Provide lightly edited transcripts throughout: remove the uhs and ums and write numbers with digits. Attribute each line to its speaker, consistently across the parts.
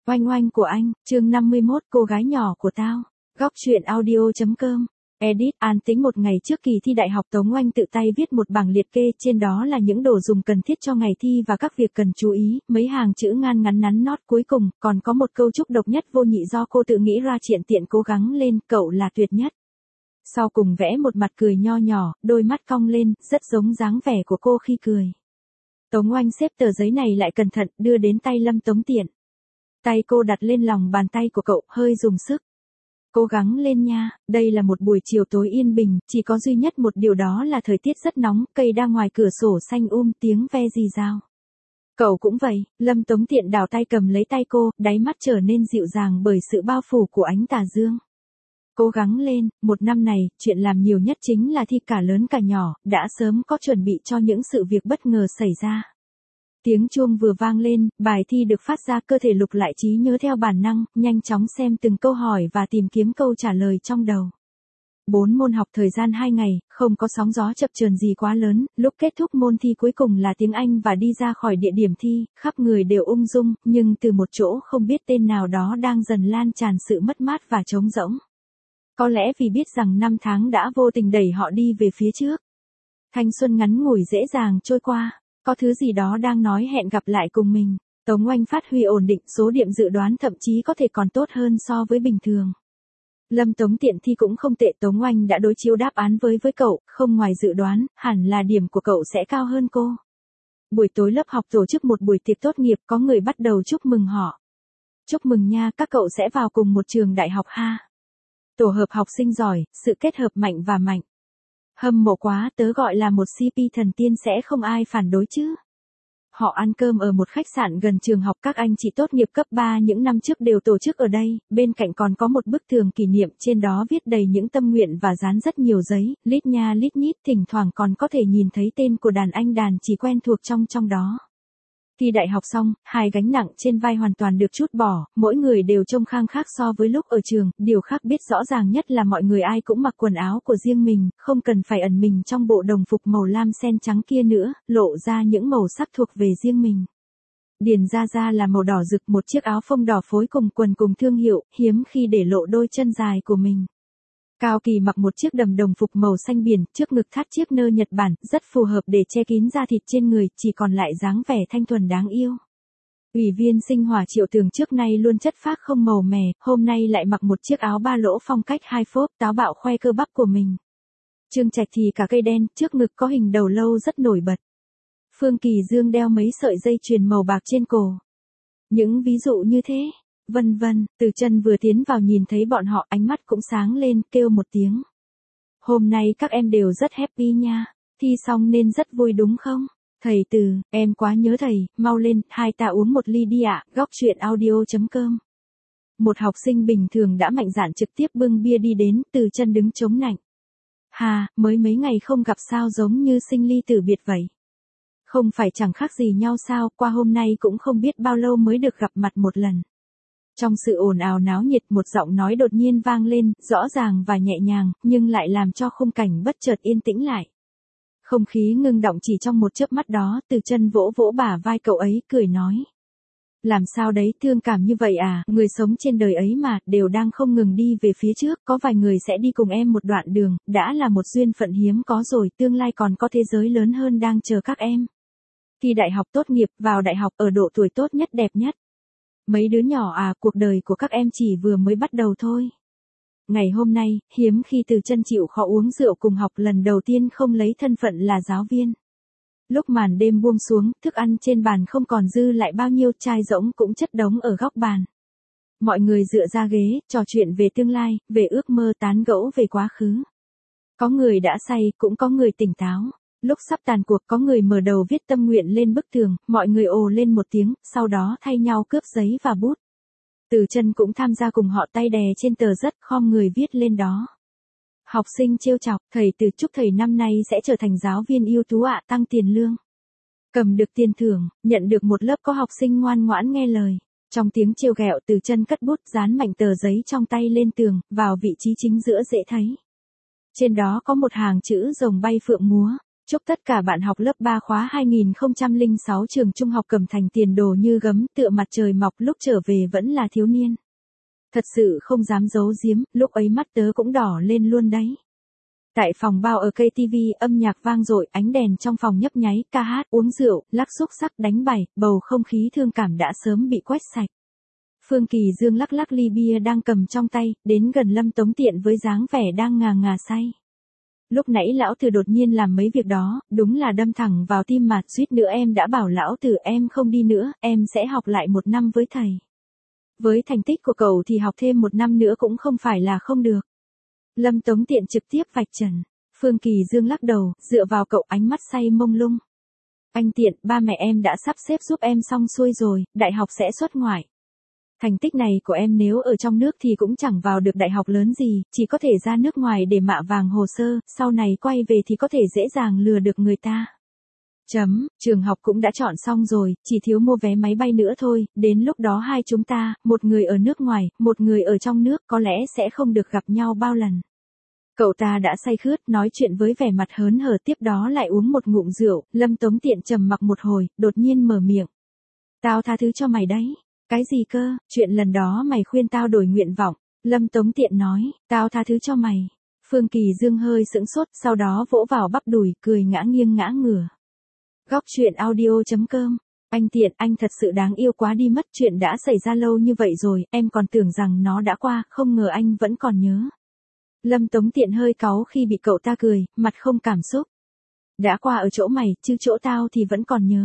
Speaker 1: Oanh oanh của anh, chương 51, cô gái nhỏ của tao. Góc truyện audio.com. Edit, an tính một ngày trước kỳ thi đại học Tống Oanh tự tay viết một bảng liệt kê, trên đó là những đồ dùng cần thiết cho ngày thi và các việc cần chú ý, mấy hàng chữ ngan ngắn nắn nót cuối cùng, còn có một câu chúc độc nhất vô nhị do cô tự nghĩ ra, triện tiện cố gắng lên, cậu là tuyệt nhất. Sau cùng vẽ một mặt cười nho nhỏ, đôi mắt cong lên, rất giống dáng vẻ của cô khi cười. Tống Oanh xếp tờ giấy này lại cẩn thận, đưa đến tay Lâm Tống Tiện. Tay cô đặt lên lòng bàn tay của cậu, hơi dùng sức. Cố gắng lên nha, đây là một buổi chiều tối yên bình, chỉ có duy nhất một điều đó là thời tiết rất nóng, cây đang ngoài cửa sổ xanh tiếng ve rì rào. Cậu cũng vậy, Lâm Tống Tiện đảo tay cầm lấy tay cô, đáy mắt trở nên dịu dàng bởi sự bao phủ của ánh tà dương. Cố gắng lên, một năm này, chuyện làm nhiều nhất chính là thi cả lớn cả nhỏ, đã sớm có chuẩn bị cho những sự việc bất ngờ xảy ra. Tiếng chuông vừa vang lên, bài thi được phát ra, cơ thể lục lại trí nhớ theo bản năng, nhanh chóng xem từng câu hỏi và tìm kiếm câu trả lời trong đầu. 4 môn học thời gian 2 ngày, không có sóng gió chập chờn gì quá lớn, lúc kết thúc môn thi cuối cùng là tiếng Anh và đi ra khỏi địa điểm thi, khắp người đều ung dung, nhưng từ một chỗ không biết tên nào đó đang dần lan tràn sự mất mát và trống rỗng. Có lẽ vì biết rằng năm tháng đã vô tình đẩy họ đi về phía trước. Thanh xuân ngắn ngủi dễ dàng trôi qua. Có thứ gì đó đang nói hẹn gặp lại cùng mình. Tống Oanh phát huy ổn định, số điểm dự đoán thậm chí có thể còn tốt hơn so với bình thường. Lâm Tống Tiện thi cũng không tệ, Tống Oanh đã đối chiếu đáp án với cậu, không ngoài dự đoán, hẳn là điểm của cậu sẽ cao hơn cô. Buổi tối lớp học tổ chức một buổi tiệc tốt nghiệp, có người bắt đầu chúc mừng họ. Chúc mừng nha, các cậu sẽ vào cùng một trường đại học ha. Tổ hợp học sinh giỏi, sự kết hợp mạnh và mạnh. Hâm mộ quá, tớ gọi là một CP thần tiên sẽ không ai phản đối chứ. Họ ăn cơm ở một khách sạn gần trường học, các anh chị tốt nghiệp cấp 3 những năm trước đều tổ chức ở đây, bên cạnh còn có một bức tường kỷ niệm, trên đó viết đầy những tâm nguyện và dán rất nhiều giấy, lít nha lít nhít, thỉnh thoảng còn có thể nhìn thấy tên của đàn anh đàn chỉ quen thuộc trong đó. Thi đại học xong, hai gánh nặng trên vai hoàn toàn được trút bỏ, mỗi người đều trông khang khác so với lúc ở trường, điều khác biết rõ ràng nhất là mọi người ai cũng mặc quần áo của riêng mình, không cần phải ẩn mình trong bộ đồng phục màu lam sen trắng kia nữa, lộ ra những màu sắc thuộc về riêng mình. Điền Gia là màu đỏ rực, một chiếc áo phông đỏ phối cùng quần cùng thương hiệu, hiếm khi để lộ đôi chân dài của mình. Cao Kỳ mặc một chiếc đầm đồng phục màu xanh biển, trước ngực thắt chiếc nơ Nhật Bản, rất phù hợp để che kín da thịt trên người, chỉ còn lại dáng vẻ thanh thuần đáng yêu. Ủy viên sinh hỏa Triệu Tường trước nay luôn chất phác không màu mè, hôm nay lại mặc một chiếc áo ba lỗ phong cách hai phốp, táo bạo khoe cơ bắp của mình. Trương Trạch thì cả cây đen, trước ngực có hình đầu lâu rất nổi bật. Phương Kỳ Dương đeo mấy sợi dây chuyền màu bạc trên cổ. Những ví dụ như thế. Vân vân, Từ Chân vừa tiến vào nhìn thấy bọn họ, ánh mắt cũng sáng lên, kêu một tiếng. Hôm nay các em đều rất happy nha, thi xong nên rất vui đúng không? Thầy Từ, em quá nhớ thầy, mau lên, hai ta uống một ly đi ạ. Góc truyện audio.com. Một học sinh bình thường đã mạnh dạn trực tiếp bưng bia đi đến, Từ Chân đứng chống nạnh. Hà, mới mấy ngày không gặp sao giống như sinh ly tử biệt vậy. Không phải chẳng khác gì nhau sao, qua hôm nay cũng không biết bao lâu mới được gặp mặt một lần. Trong sự ồn ào náo nhiệt, một giọng nói đột nhiên vang lên, rõ ràng và nhẹ nhàng, nhưng lại làm cho khung cảnh bất chợt yên tĩnh lại. Không khí ngưng động chỉ trong một chớp mắt đó, Từ Chân vỗ vỗ bả vai cậu ấy, cười nói. Làm sao đấy, thương cảm như vậy à, người sống trên đời ấy mà, đều đang không ngừng đi về phía trước, có vài người sẽ đi cùng em một đoạn đường, đã là một duyên phận hiếm có rồi, tương lai còn có thế giới lớn hơn đang chờ các em. Thi đại học tốt nghiệp, vào đại học ở độ tuổi tốt nhất đẹp nhất. Mấy đứa nhỏ à, cuộc đời của các em chỉ vừa mới bắt đầu thôi. Ngày hôm nay, hiếm khi Từ Chân chịu khó uống rượu cùng học, lần đầu tiên không lấy thân phận là giáo viên. Lúc màn đêm buông xuống, thức ăn trên bàn không còn dư lại bao nhiêu, chai rỗng cũng chất đống ở góc bàn. Mọi người dựa ra ghế, trò chuyện về tương lai, về ước mơ, tán gẫu về quá khứ. Có người đã say, cũng có người tỉnh táo. Lúc sắp tàn cuộc, có người mở đầu viết tâm nguyện lên bức tường, mọi người ồ lên một tiếng, sau đó thay nhau cướp giấy và bút. Từ Chân cũng tham gia cùng họ, tay đè trên tờ rất, khom người viết lên đó. Học sinh trêu chọc, thầy Từ chúc thầy năm nay sẽ trở thành giáo viên ưu tú ạ, tăng tiền lương. Cầm được tiền thưởng, nhận được một lớp có học sinh ngoan ngoãn nghe lời. Trong tiếng trêu ghẹo, Từ Chân cất bút, dán mạnh tờ giấy trong tay lên tường, vào vị trí chính giữa dễ thấy. Trên đó có một hàng chữ rồng bay phượng múa. Chúc tất cả bạn học lớp 3 khóa 2006 trường trung học Cẩm Thành tiền đồ như gấm, tựa mặt trời mọc, lúc trở về vẫn là thiếu niên. Thật sự không dám giấu giếm, lúc ấy mắt tớ cũng đỏ lên luôn đấy. Tại phòng bao ở KTV, âm nhạc vang dội, ánh đèn trong phòng nhấp nháy, ca hát, uống rượu, lắc xúc sắc, đánh bài, bầu không khí thương cảm đã sớm bị quét sạch. Phương Kỳ Dương lắc lắc ly bia đang cầm trong tay, đến gần Lâm Tống Tiện với dáng vẻ đang ngà ngà say. Lúc nãy lão tử đột nhiên làm mấy việc đó, đúng là đâm thẳng vào tim mà, suýt nữa em đã bảo lão tử em không đi nữa, em sẽ học lại 1 năm với thầy. Với thành tích của cậu thì học thêm 1 năm nữa cũng không phải là không được. Lâm Tống Tiện trực tiếp vạch trần. Phương Kỳ Dương lắc đầu, dựa vào cậu, ánh mắt say mông lung. Anh Tiện, ba mẹ em đã sắp xếp giúp em xong xuôi rồi, đại học sẽ xuất ngoại. Thành tích này của em nếu ở trong nước thì cũng chẳng vào được đại học lớn gì, chỉ có thể ra nước ngoài để mạ vàng hồ sơ, sau này quay về thì có thể dễ dàng lừa được người ta. Trường học cũng đã chọn xong rồi, chỉ thiếu mua vé máy bay nữa thôi, đến lúc đó hai chúng ta, một người ở nước ngoài, một người ở trong nước có lẽ sẽ không được gặp nhau bao lần. Cậu ta đã say khướt, nói chuyện với vẻ mặt hớn hở, tiếp đó lại uống một ngụm rượu. Lâm Tống Tiện trầm mặc một hồi, đột nhiên mở miệng. Tao tha thứ cho mày đấy. Cái gì cơ, chuyện lần đó mày khuyên tao đổi nguyện vọng. Lâm Tống Tiện nói, tao tha thứ cho mày. Phương Kỳ Dương hơi sững sốt, sau đó vỗ vào bắp đùi, cười ngã nghiêng ngã ngửa. Góc chuyện audio.com. Anh Tiện, anh thật sự đáng yêu quá đi mất, chuyện đã xảy ra lâu như vậy rồi, em còn tưởng rằng nó đã qua, không ngờ anh vẫn còn nhớ. Lâm Tống Tiện hơi cáu khi bị cậu ta cười, mặt không cảm xúc. Đã qua ở chỗ mày, chứ chỗ tao thì vẫn còn nhớ.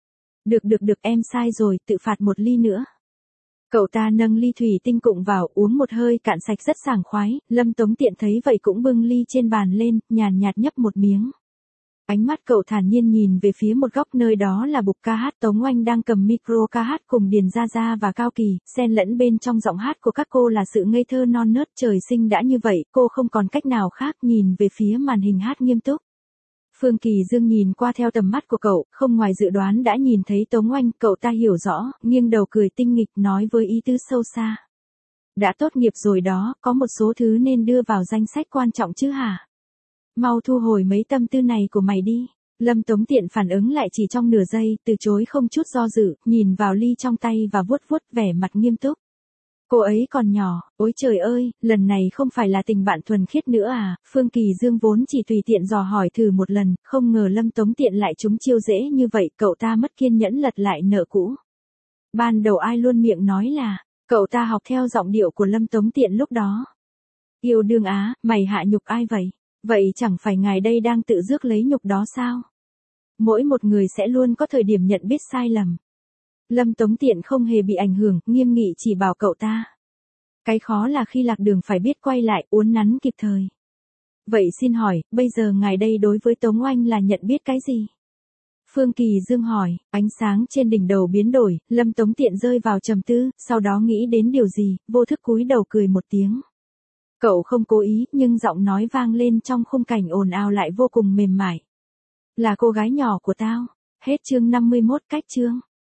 Speaker 1: Được, em sai rồi, tự phạt 1 ly nữa. Cậu ta nâng ly thủy tinh cụng vào, uống một hơi cạn sạch rất sảng khoái. Lâm Tống Tiện thấy vậy cũng bưng ly trên bàn lên, nhàn nhạt nhấp một miếng. Ánh mắt cậu thản nhiên nhìn về phía một góc, nơi đó là bục ca hát. Tống Oanh đang cầm micro ca hát cùng Điền Gia Gia và Cao Kỳ, xen lẫn bên trong giọng hát của các cô là sự ngây thơ non nớt. Trời sinh đã như vậy, cô không còn cách nào khác, nhìn về phía màn hình hát nghiêm túc. Phương Kỳ Dương nhìn qua theo tầm mắt của cậu, không ngoài dự đoán đã nhìn thấy Tống Oanh, cậu ta hiểu rõ, nghiêng đầu cười tinh nghịch nói với ý tứ sâu xa. Đã tốt nghiệp rồi đó, có một số thứ nên đưa vào danh sách quan trọng chứ hả? Mau thu hồi mấy tâm tư này của mày đi. Lâm Tống Tiện phản ứng lại chỉ trong nửa giây, từ chối không chút do dự, nhìn vào ly trong tay và vuốt vuốt vẻ mặt nghiêm túc. Cô ấy còn nhỏ, ôi trời ơi, lần này không phải là tình bạn thuần khiết nữa à? Phương Kỳ Dương vốn chỉ tùy tiện dò hỏi thử một lần, không ngờ Lâm Tống Tiện lại trúng chiêu dễ như vậy, cậu ta mất kiên nhẫn lật lại nợ cũ. Ban đầu ai luôn miệng nói là, cậu ta học theo giọng điệu của Lâm Tống Tiện lúc đó. Yêu đương á, mày hạ nhục ai vậy? Vậy chẳng phải ngài đây đang tự rước lấy nhục đó sao? Mỗi một người sẽ luôn có thời điểm nhận biết sai lầm. Lâm Tống Tiện không hề bị ảnh hưởng, nghiêm nghị chỉ bảo cậu ta. Cái khó là khi lạc đường phải biết quay lại, uốn nắn kịp thời. Vậy xin hỏi, bây giờ ngài đây đối với Tống Oanh là nhận biết cái gì? Phương Kỳ Dương hỏi, ánh sáng trên đỉnh đầu biến đổi, Lâm Tống Tiện rơi vào trầm tư, sau đó nghĩ đến điều gì, vô thức cúi đầu cười một tiếng. Cậu không cố ý, nhưng giọng nói vang lên trong khung cảnh ồn ào lại vô cùng mềm mại. Là cô gái nhỏ của tao. Hết chương 51, cách chương.